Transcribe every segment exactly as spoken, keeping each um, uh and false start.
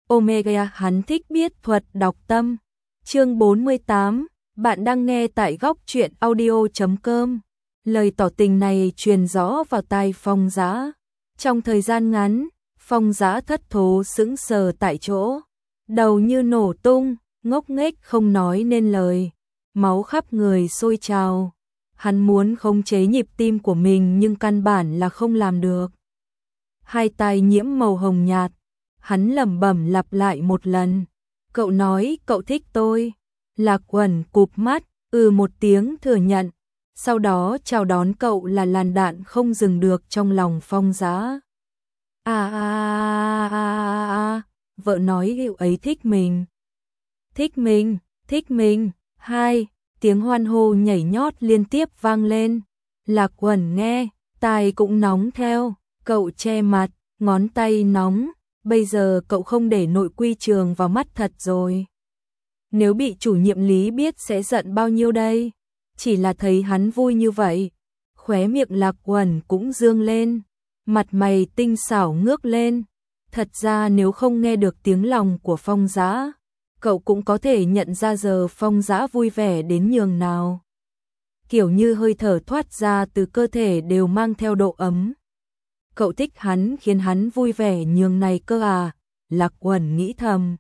Omega hắn thích biết thuật đọc tâm. Chương bốn mươi tám, bạn đang nghe tại góc truyện audio chấm com. Lời tỏ tình này truyền rõ vào tai Phong Dã. Trong thời gian ngắn, Phong Dã thất thố sững sờ tại chỗ, đầu như nổ tung, ngốc nghếch không nói nên lời, máu khắp người sôi trào. Hắn muốn khống chế nhịp tim của mình nhưng căn bản là không làm được. Hai tay nhiễm màu hồng nhạt, hắn lẩm bẩm lặp lại một lần. Cậu nói cậu thích tôi. Lạc Uẩn cụp mắt, ừ một tiếng thừa nhận. Sau đó chào đón cậu là làn đạn không dừng được trong lòng Phong Dã. À à à à à, vợ nói yêu ấy thích mình. Thích mình, thích mình. Hai, tiếng hoan hô nhảy nhót liên tiếp vang lên. Lạc Uẩn nghe, tai cũng nóng theo, cậu che mặt, ngón tay nóng. Bây giờ cậu không để nội quy trường vào mắt thật rồi. Nếu bị chủ nhiệm Lý biết sẽ giận bao nhiêu đây. Chỉ là thấy hắn vui như vậy, khóe miệng Lạc Uẩn cũng dương lên, mặt mày tinh xảo ngước lên. Thật ra nếu không nghe được tiếng lòng của Phong Dã, cậu cũng có thể nhận ra giờ Phong Dã vui vẻ đến nhường nào. Kiểu như hơi thở thoát ra từ cơ thể đều mang theo độ ấm. Cậu thích hắn khiến hắn vui vẻ nhường này cơ à, Lạc Uẩn nghĩ thầm.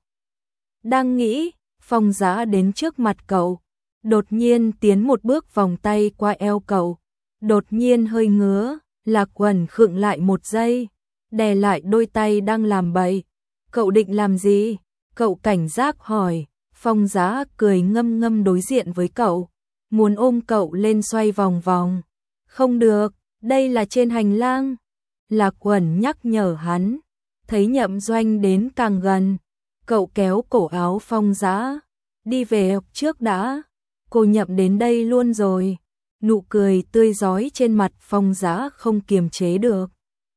Đang nghĩ, Phong Dã đến trước mặt cậu, đột nhiên tiến một bước vòng tay qua eo cậu, đột nhiên hơi ngứa. Lạc Uẩn khựng lại một giây, đè lại đôi tay đang làm bậy. Cậu định làm gì? Cậu cảnh giác hỏi. Phong Dã cười ngâm ngâm đối diện với cậu, muốn ôm cậu lên xoay vòng vòng. Không được, đây là trên hành lang. Lạc Uẩn nhắc nhở hắn. Thấy Nhậm Doanh đến càng gần, cậu kéo cổ áo Phong Dã. Đi về trước đã, cô Nhậm đến đây luôn rồi. Nụ cười tươi rói trên mặt Phong Dã không kiềm chế được.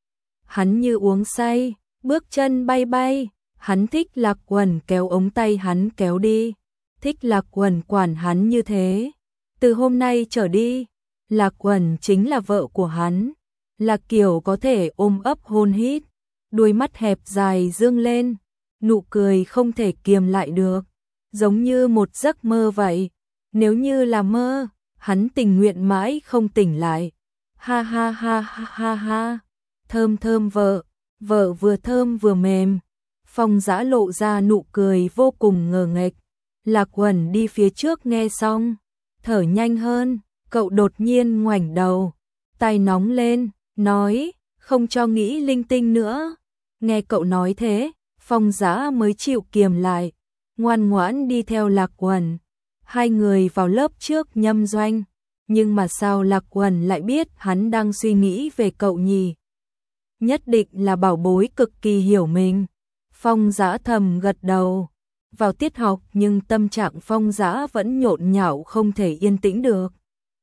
Hắn như uống say, bước chân bay bay. Hắn thích Lạc Uẩn kéo ống tay hắn kéo đi, thích Lạc Uẩn quản hắn như thế. Từ hôm nay trở đi, Lạc Uẩn chính là vợ của hắn, là kiểu có thể ôm ấp hôn hít. Đuôi mắt hẹp dài dương lên, nụ cười không thể kiềm lại được, giống như một giấc mơ vậy. Nếu như là mơ, hắn tình nguyện mãi không tỉnh lại. Ha ha ha ha ha ha. Thơm thơm vợ, vợ vừa thơm vừa mềm. Phong Dã lộ ra nụ cười vô cùng ngờ nghệch. Lạc Uẩn đi phía trước nghe xong, thở nhanh hơn. Cậu đột nhiên ngoảnh đầu, tai nóng lên, nói, không cho nghĩ linh tinh nữa. Nghe cậu nói thế, Phong Dã mới chịu kiềm lại, ngoan ngoãn đi theo Lạc Uẩn. Hai người vào lớp trước Nhâm Doanh, nhưng mà sao Lạc Uẩn lại biết hắn đang suy nghĩ về cậu nhỉ? Nhất định là bảo bối cực kỳ hiểu mình. Phong Dã thầm gật đầu. Vào tiết học nhưng tâm trạng Phong Dã vẫn nhộn nhạo không thể yên tĩnh được.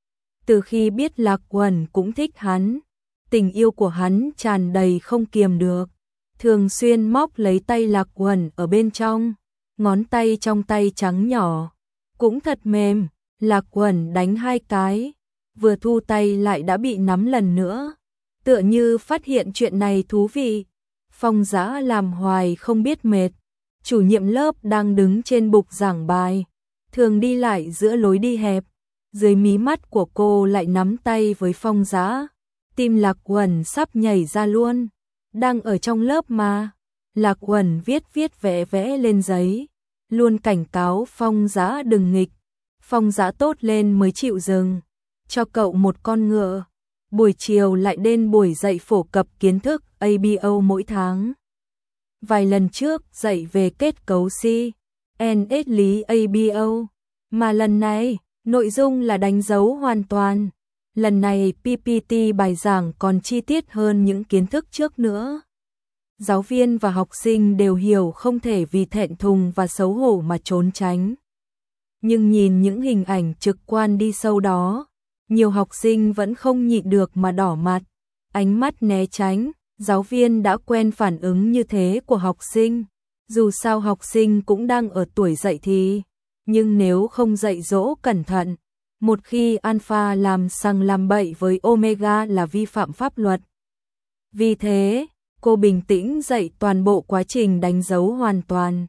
Từ khi biết Lạc Uẩn cũng thích hắn, tình yêu của hắn tràn đầy không kiềm được. Thường xuyên móc lấy tay Lạc Uẩn ở bên trong, ngón tay trong tay trắng nhỏ, cũng thật mềm. Lạc Uẩn đánh hai cái, vừa thu tay lại đã bị nắm lần nữa. Tựa như phát hiện chuyện này thú vị. Phong Dã làm hoài không biết mệt. Chủ nhiệm lớp đang đứng trên bục giảng bài, thường đi lại giữa lối đi hẹp. Dưới mí mắt của cô lại nắm tay với Phong Dã. Tim Lạc Uẩn sắp nhảy ra luôn. Đang ở trong lớp mà. Lạc Uẩn viết viết vẽ vẽ lên giấy, luôn cảnh cáo Phong Dã đừng nghịch. Phong Dã tốt lên mới chịu dừng. Cho cậu một con ngựa. Buổi chiều lại đến buổi dạy phổ cập kiến thức a bê o mỗi tháng. Vài lần trước dạy về kết cấu C, N S lý a bê o, mà lần này nội dung là đánh dấu hoàn toàn. Lần này pê pê tê bài giảng còn chi tiết hơn những kiến thức trước nữa. Giáo viên và học sinh đều hiểu, không thể vì thẹn thùng và xấu hổ mà trốn tránh. Nhưng nhìn những hình ảnh trực quan đi sâu đó, nhiều học sinh vẫn không nhịn được mà đỏ mặt, ánh mắt né tránh. Giáo viên đã quen phản ứng như thế của học sinh. Dù sao học sinh cũng đang ở tuổi dậy thì, nhưng nếu không dạy dỗ cẩn thận, một khi alpha làm sằng làm bậy với omega là vi phạm pháp luật. Vì thế, cô bình tĩnh dạy toàn bộ quá trình đánh dấu hoàn toàn.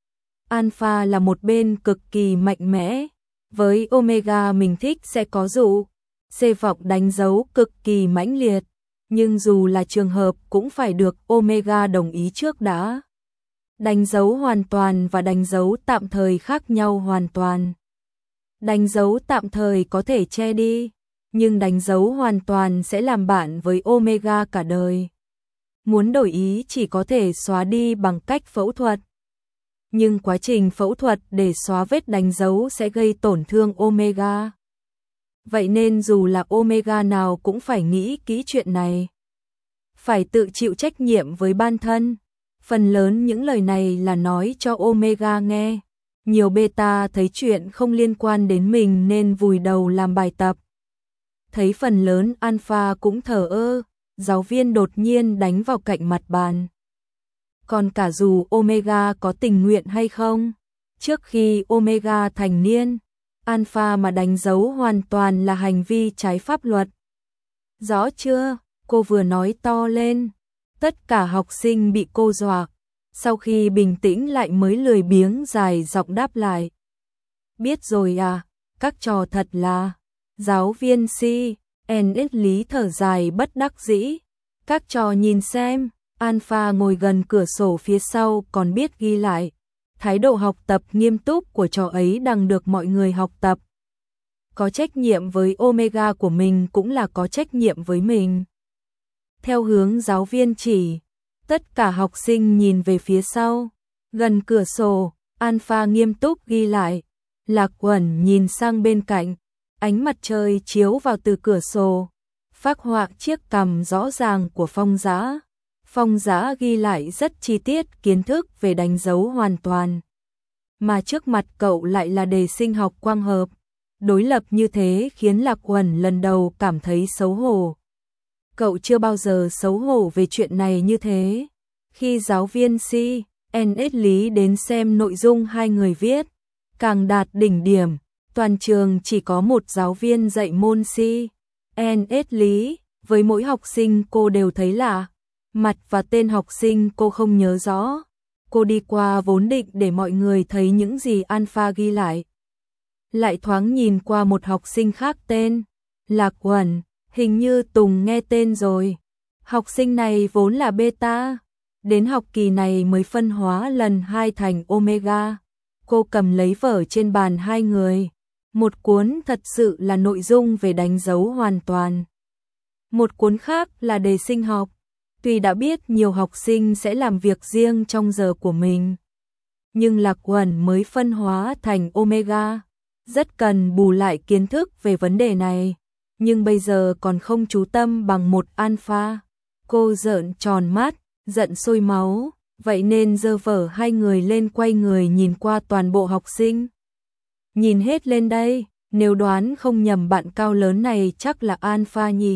Alpha là một bên cực kỳ mạnh mẽ, với Omega mình thích sẽ có dụ, C vọng đánh dấu cực kỳ mãnh liệt, nhưng dù là trường hợp cũng phải được Omega đồng ý trước đã. Đánh dấu hoàn toàn và đánh dấu tạm thời khác nhau hoàn toàn. Đánh dấu tạm thời có thể che đi, nhưng đánh dấu hoàn toàn sẽ làm bạn với Omega cả đời. Muốn đổi ý chỉ có thể xóa đi bằng cách phẫu thuật. Nhưng quá trình phẫu thuật để xóa vết đánh dấu sẽ gây tổn thương Omega. Vậy nên dù là Omega nào cũng phải nghĩ kỹ chuyện này. Phải tự chịu trách nhiệm với bản thân. Phần lớn những lời này là nói cho Omega nghe. Nhiều beta thấy chuyện không liên quan đến mình nên vùi đầu làm bài tập. Thấy phần lớn alpha cũng thờ ơ, giáo viên đột nhiên đánh vào cạnh mặt bàn. Còn cả dù Omega có tình nguyện hay không, trước khi Omega thành niên, alpha mà đánh dấu hoàn toàn là hành vi trái pháp luật. Rõ chưa? Cô vừa nói to lên. Tất cả học sinh bị cô dọa. Sau khi bình tĩnh lại mới lười biếng dài giọng đáp lại. Biết rồi à, các trò thật là. Giáo viên si, en ét Lý thở dài bất đắc dĩ. Các trò nhìn xem, Alpha ngồi gần cửa sổ phía sau còn biết ghi lại. Thái độ học tập nghiêm túc của trò ấy đang được mọi người học tập. Có trách nhiệm với Omega của mình cũng là có trách nhiệm với mình. Theo hướng giáo viên chỉ, tất cả học sinh nhìn về phía sau. Gần cửa sổ, Alpha nghiêm túc ghi lại. Lạc Uẩn nhìn sang bên cạnh. Ánh mặt trời chiếu vào từ cửa sổ, phác họa chiếc cằm rõ ràng của Phong Dã. Phong Dã ghi lại rất chi tiết kiến thức về đánh dấu hoàn toàn. Mà trước mặt cậu lại là đề sinh học quang hợp. Đối lập như thế khiến Lạc Uẩn lần đầu cảm thấy xấu hổ. Cậu chưa bao giờ xấu hổ về chuyện này như thế. Khi giáo viên si, en ét Lý đến xem nội dung hai người viết, càng đạt đỉnh điểm. Toàn trường chỉ có một giáo viên dạy môn si, en ét Lý, với mỗi học sinh cô đều thấy lạ. Mặt và tên học sinh cô không nhớ rõ. Cô đi qua vốn định để mọi người thấy những gì Alpha ghi lại. Lại thoáng nhìn qua một học sinh khác tên Lạc Uẩn, hình như Tùng nghe tên rồi. Học sinh này vốn là beta, đến học kỳ này mới phân hóa lần hai thành Omega. Cô cầm lấy vở trên bàn hai người. Một cuốn thật sự là nội dung về đánh dấu hoàn toàn. Một cuốn khác là đề sinh học. Tuy đã biết nhiều học sinh sẽ làm việc riêng trong giờ của mình, nhưng Lạc Uẩn mới phân hóa thành Omega, rất cần bù lại kiến thức về vấn đề này, nhưng bây giờ còn không chú tâm bằng một Alpha. Cô trợn tròn mắt, giận sôi máu, vậy nên giơ vở hai người lên quay người nhìn qua toàn bộ học sinh. Nhìn hết lên đây, nếu đoán không nhầm bạn cao lớn này chắc là Alpha nhỉ.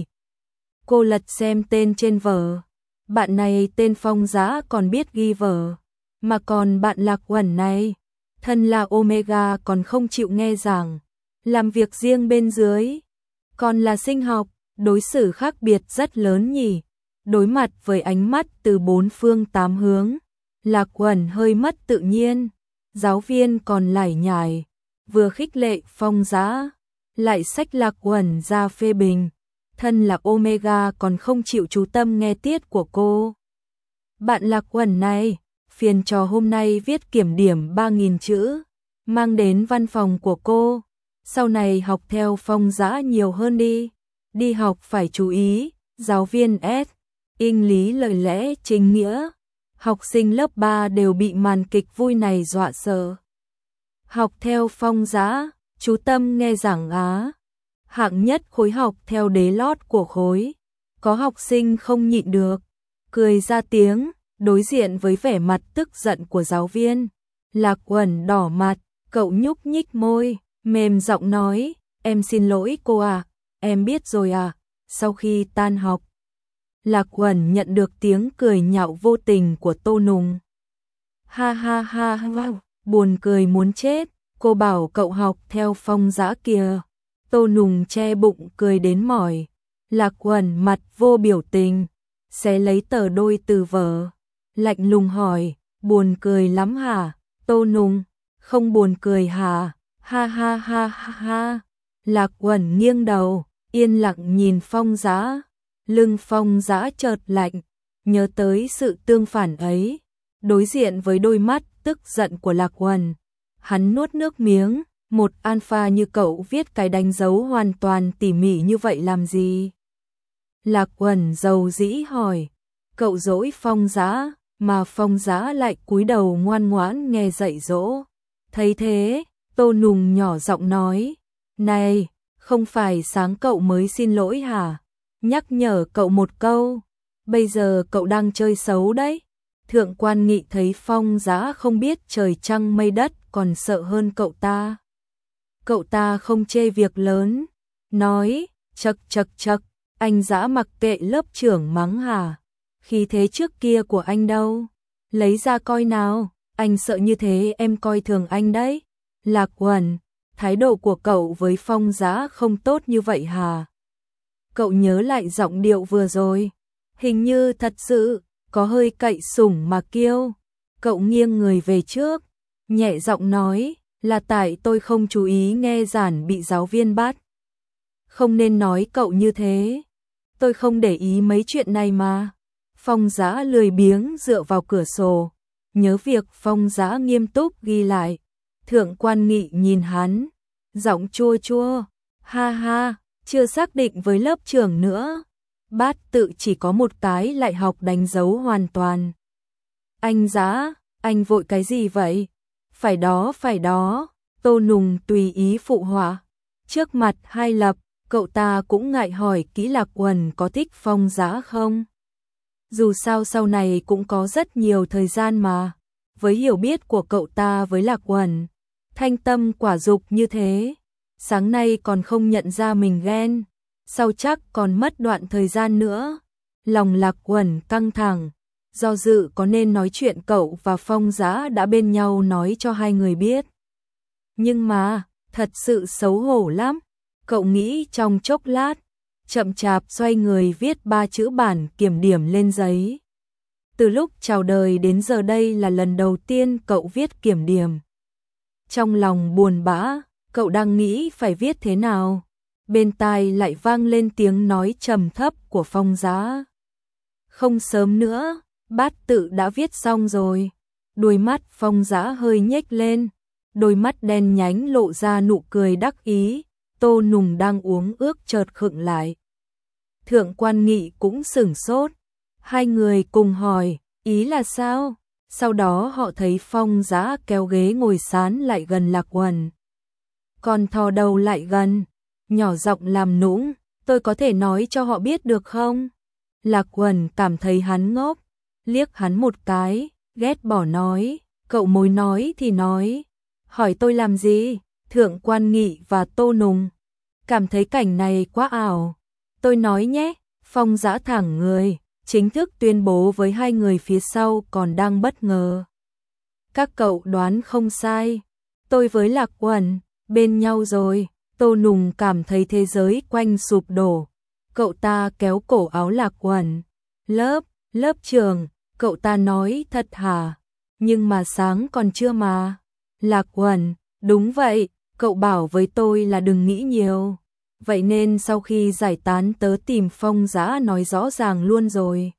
Cô lật xem tên trên vở. Bạn này tên Phong Dã còn biết ghi vở. Mà còn bạn Lạc Uẩn này, thân là Omega còn không chịu nghe giảng. Làm việc riêng bên dưới. Còn là sinh học, đối xử khác biệt rất lớn nhỉ. Đối mặt với ánh mắt từ bốn phương tám hướng, Lạc Uẩn hơi mất tự nhiên. Giáo viên còn lải nhải, vừa khích lệ Phong Dã, lại xách Lạc Uẩn ra phê bình. Thân là Omega còn không chịu chú tâm nghe tiết của cô. Bạn Lạc Uẩn này, phiền trò hôm nay viết kiểm điểm ba nghìn chữ, mang đến văn phòng của cô. Sau này học theo Phong Dã nhiều hơn đi. Đi học phải chú ý, giáo viên S. Inh lý lời lẽ chính nghĩa. Học sinh lớp ba đều bị màn kịch vui này dọa sợ. Học theo Phong Dã, chú tâm nghe giảng á. Hạng nhất khối học theo đế lót của khối. Có học sinh không nhịn được, cười ra tiếng, đối diện với vẻ mặt tức giận của giáo viên. Lạc Uẩn đỏ mặt, cậu nhúc nhích môi, mềm giọng nói, em xin lỗi cô à, em biết rồi à. Sau khi tan học, Lạc Uẩn nhận được tiếng cười nhạo vô tình của Tô Nùng. Ha ha ha ha, buồn cười muốn chết, cô bảo cậu học theo Phong Dã kìa. Tô Nùng che bụng cười đến mỏi. Lạc Uẩn mặt vô biểu tình. xé lấy tờ đôi từ vở, lạnh lùng hỏi, buồn cười lắm hả, Tô Nùng, không buồn cười hả, ha ha ha ha ha. Lạc Uẩn nghiêng đầu, yên lặng nhìn Phong Giá, lưng Phong Giá chợt lạnh, nhớ tới sự tương phản ấy, đối diện với đôi mắt tức giận của Lạc Uẩn, hắn nuốt nước miếng, một alpha như cậu viết cái đánh dấu hoàn toàn tỉ mỉ như vậy làm gì? Lạc Uẩn dầu dĩ hỏi, cậu dỗi Phong Giá, mà Phong Giá lại cúi đầu ngoan ngoãn nghe dạy dỗ. Thấy thế, Tô Nùng nhỏ giọng nói, này, không phải sáng cậu mới xin lỗi hả? Nhắc nhở cậu một câu, bây giờ cậu đang chơi xấu đấy. Thượng quan Nghị thấy Phong Giá không biết trời trăng mây đất còn sợ hơn cậu ta. Cậu ta không chê việc lớn, nói, chậc chậc chậc, anh Giá mặc kệ lớp trưởng mắng hả? Khí thế trước kia của anh đâu? Lấy ra coi nào, anh sợ như thế em coi thường anh đấy. Lạc Uẩn, thái độ của cậu với Phong Giá không tốt như vậy hả? Cậu nhớ lại giọng điệu vừa rồi, hình như thật sự có hơi cậy sủng mà kiêu. Cậu nghiêng người về trước, nhẹ giọng nói, là tại tôi không chú ý nghe giản bị giáo viên bắt. Không nên nói cậu như thế, tôi không để ý mấy chuyện này mà. Phong Giá lười biếng dựa vào cửa sổ, nhớ việc Phong Giá nghiêm túc ghi lại. Thượng quan Nghị nhìn hắn, giọng chua chua, ha ha, chưa xác định với lớp trưởng nữa. Bát tự chỉ có một cái lại học đánh dấu hoàn toàn. Anh Giá, anh vội cái gì vậy? Phải đó, phải đó, Tô Nùng tùy ý phụ họa. Trước mặt hai lập, cậu ta cũng ngại hỏi kỹ Lạc Uẩn có thích Phong Giá không? Dù sao sau này cũng có rất nhiều thời gian mà. Với hiểu biết của cậu ta với Lạc Uẩn, thanh tâm quả dục như thế, sáng nay còn không nhận ra mình ghen, sau chắc còn mất đoạn thời gian nữa. Lòng Lạc Uẩn căng thẳng, do dự có nên nói chuyện cậu và Phong Giá đã bên nhau nói cho hai người biết. Nhưng mà, thật sự xấu hổ lắm. Cậu nghĩ trong chốc lát, chậm chạp xoay người viết ba chữ bản kiểm điểm lên giấy. Từ lúc chào đời đến giờ đây là lần đầu tiên cậu viết kiểm điểm. Trong lòng buồn bã, cậu đang nghĩ phải viết thế nào. Bên tai lại vang lên tiếng nói trầm thấp của Phong Giá. Không sớm nữa, bát tự đã viết xong rồi. Đôi mắt Phong Giá hơi nhếch lên, đôi mắt đen nhánh lộ ra nụ cười đắc ý. Tô Nùng đang uống ước chợt khựng lại. Thượng quan Nghị cũng sửng sốt. Hai người cùng hỏi, ý là sao? Sau đó họ thấy Phong Giá kéo ghế ngồi sán lại gần Lạc Uẩn. Còn thò đầu lại gần, nhỏ giọng làm nũng, tôi có thể nói cho họ biết được không? Lạc Uẩn cảm thấy hắn ngốc, liếc hắn một cái, ghét bỏ nói, cậu mối nói thì nói, hỏi tôi làm gì? Thượng quan Nghị và Tô Nùng cảm thấy cảnh này quá ảo. Tôi nói nhé, Phong Giá thẳng người, chính thức tuyên bố với hai người phía sau còn đang bất ngờ. Các cậu đoán không sai, tôi với Lạc Uẩn bên nhau rồi. Tô Nùng cảm thấy thế giới quanh sụp đổ. Cậu ta kéo cổ áo Lạc Uẩn. Lớp, lớp trường, cậu ta nói thật hả? Nhưng mà sáng còn chưa mà. Lạc Uẩn, đúng vậy, cậu bảo với tôi là đừng nghĩ nhiều. Vậy nên sau khi giải tán tớ tìm Phong Giá nói rõ ràng luôn rồi.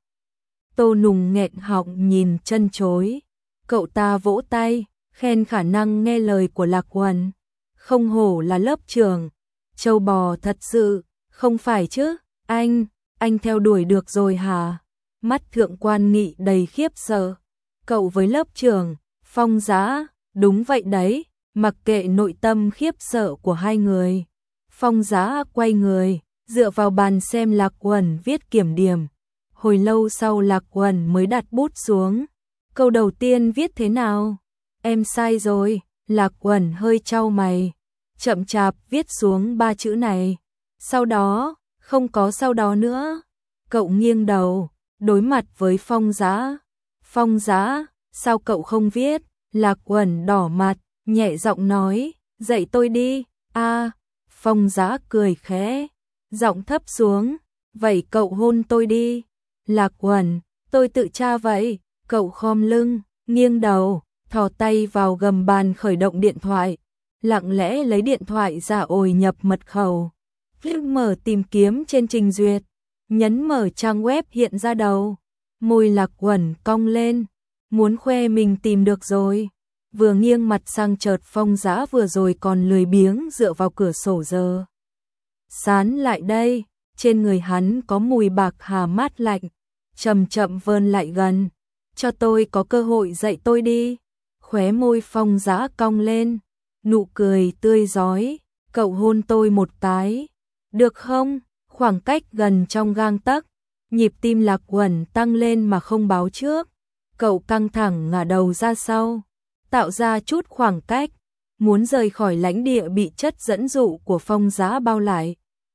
Tô Nùng nghẹn họng nhìn chân chối. Cậu ta vỗ tay, khen khả năng nghe lời của Lạc Uẩn. Không hổ là lớp trưởng, châu bò thật sự, không phải chứ, anh, anh theo đuổi được rồi hả? Mắt Thượng quan Nghị đầy khiếp sợ. Cậu với lớp trưởng, Phong Giá, đúng vậy đấy, mặc kệ nội tâm khiếp sợ của hai người. Phong Giá quay người, dựa vào bàn xem Lạc Uẩn viết kiểm điểm. Hồi lâu sau Lạc Uẩn mới đặt bút xuống. Câu đầu tiên viết thế nào? Em sai rồi. Lạc Uẩn hơi chau mày, chậm chạp viết xuống ba chữ này. Sau đó, không có sau đó nữa. Cậu nghiêng đầu, đối mặt với Phong Giá. Phong Giá, sao cậu không viết? Lạc Uẩn đỏ mặt, nhẹ giọng nói, dạy tôi đi. A, Phong Giá cười khẽ, giọng thấp xuống, vậy cậu hôn tôi đi. Lạc Uẩn, tôi tự tra vậy. Cậu khom lưng, nghiêng đầu, thò tay vào gầm bàn khởi động điện thoại, lặng lẽ lấy điện thoại ra ồi nhập mật khẩu. Click mở tìm kiếm trên trình duyệt, nhấn mở trang web hiện ra đầu. Môi Lạc Uẩn cong lên, muốn khoe mình tìm được rồi. Vừa nghiêng mặt sang chợt Phong Dã vừa rồi còn lười biếng dựa vào cửa sổ giờ sán lại đây, trên người hắn có mùi bạc hà mát lạnh, chậm chậm vươn lại gần. Cho tôi có cơ hội dạy tôi đi. Khóe môi Phong Dã cong lên, nụ cười tươi rói. Cậu hôn tôi một cái, được không? Khoảng cách gần trong gang tấc, nhịp tim Lạc Uẩn tăng lên mà không báo trước. Cậu căng thẳng ngả đầu ra sau, tạo ra chút khoảng cách, muốn rời khỏi lãnh địa bị chất dẫn dụ của Phong Dã bao lại.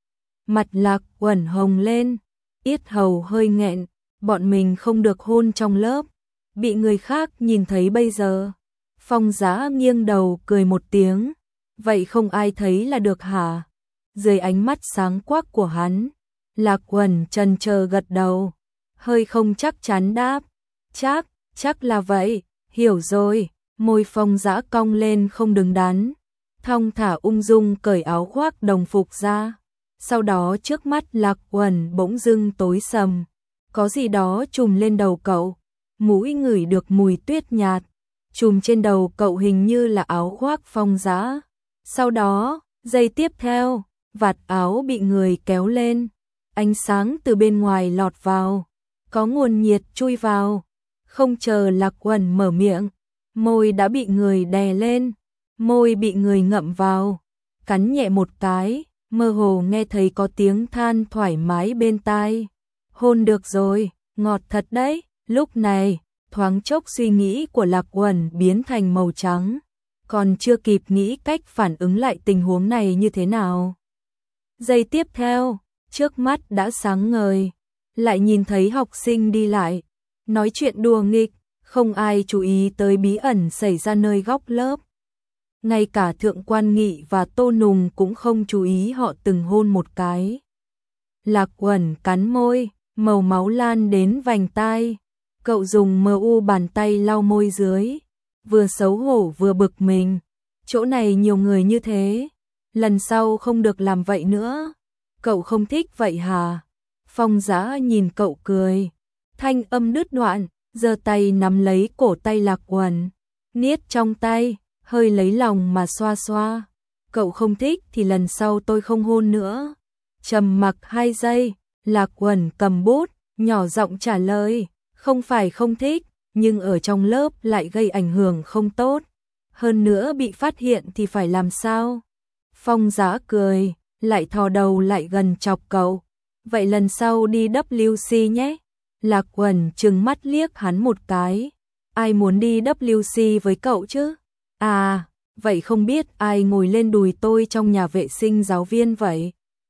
Mặt Lạc Uẩn hồng lên, yết hầu hơi nghẹn, bọn mình không được hôn trong lớp, bị người khác nhìn thấy bây giờ. Phong Dã nghiêng đầu cười một tiếng, vậy không ai thấy là được hả? Dưới ánh mắt sáng quắc của hắn, Lạc Uẩn chần chờ gật đầu, hơi không chắc chắn đáp, chắc, chắc là vậy, hiểu rồi. Môi Phong Dã cong lên không đứng đắn, thong thả ung dung cởi áo khoác đồng phục ra. Sau đó trước mắt Lạc Uẩn bỗng dưng tối sầm, có gì đó trùm lên đầu cậu, mũi ngửi được mùi tuyết nhạt, trùm trên đầu cậu hình như là áo khoác Phong Dã. Sau đó, giây tiếp theo, vạt áo bị người kéo lên, ánh sáng từ bên ngoài lọt vào, có nguồn nhiệt chui vào. Không chờ Lạc Uẩn mở miệng, môi đã bị người đè lên, môi bị người ngậm vào, cắn nhẹ một cái, mơ hồ nghe thấy có tiếng than thoải mái bên tai. Hôn được rồi, ngọt thật đấy. Lúc này, thoáng chốc suy nghĩ của Lạc Uẩn biến thành màu trắng, còn chưa kịp nghĩ cách phản ứng lại tình huống này như thế nào. Giây tiếp theo, trước mắt đã sáng ngời, lại nhìn thấy học sinh đi lại, nói chuyện đùa nghịch, không ai chú ý tới bí ẩn xảy ra nơi góc lớp. Ngay cả Thượng Quan Nghị và Tô Nùng cũng không chú ý họ từng hôn một cái. Lạc Uẩn cắn môi, màu máu lan đến vành tai. Cậu dùng mờ u bàn tay lau môi dưới, vừa xấu hổ vừa bực mình. Chỗ này nhiều người như thế, lần sau không được làm vậy nữa. Cậu không thích vậy hả? Phong Dã nhìn cậu cười, thanh âm đứt đoạn, giơ tay nắm lấy cổ tay Lạc Uẩn, niết trong tay, hơi lấy lòng mà xoa xoa. Cậu không thích thì lần sau tôi không hôn nữa. Trầm mặc hai giây, Lạc Uẩn cầm bút, nhỏ giọng trả lời, không phải không thích, nhưng ở trong lớp lại gây ảnh hưởng không tốt. Hơn nữa bị phát hiện thì phải làm sao? Phong Dã cười, lại thò đầu lại gần chọc cậu. Vậy lần sau đi W C nhé. Lạc Uẩn trừng mắt liếc hắn một cái. Ai muốn đi W C với cậu chứ? À, vậy không biết ai ngồi lên đùi tôi trong nhà vệ sinh giáo viên vậy?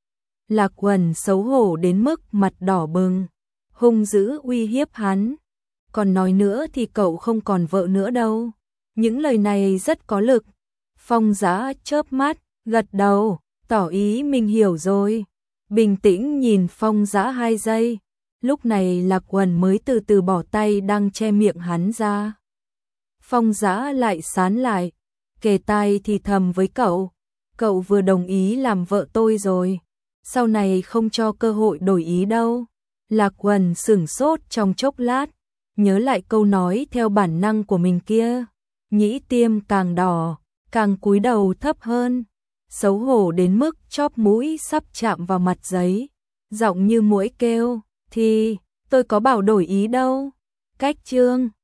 Lạc Uẩn xấu hổ đến mức mặt đỏ bừng, hung dữ uy hiếp hắn. Còn nói nữa thì cậu không còn vợ nữa đâu. Những lời này rất có lực. Phong Dã chớp mắt, gật đầu, tỏ ý mình hiểu rồi. Bình tĩnh nhìn Phong Dã hai giây. Lúc này Lạc Uẩn mới từ từ bỏ tay đang che miệng hắn ra. Phong Dã lại sán lại, kề tai thì thầm với cậu. Cậu vừa đồng ý làm vợ tôi rồi, sau này không cho cơ hội đổi ý đâu. Lạc Uẩn sửng sốt trong chốc lát, nhớ lại câu nói theo bản năng của mình kia. Nhĩ tiêm càng đỏ, càng cúi đầu thấp hơn, xấu hổ đến mức chóp mũi sắp chạm vào mặt giấy. Giọng như muỗi kêu, thì tôi có bảo đổi ý đâu. Cách chương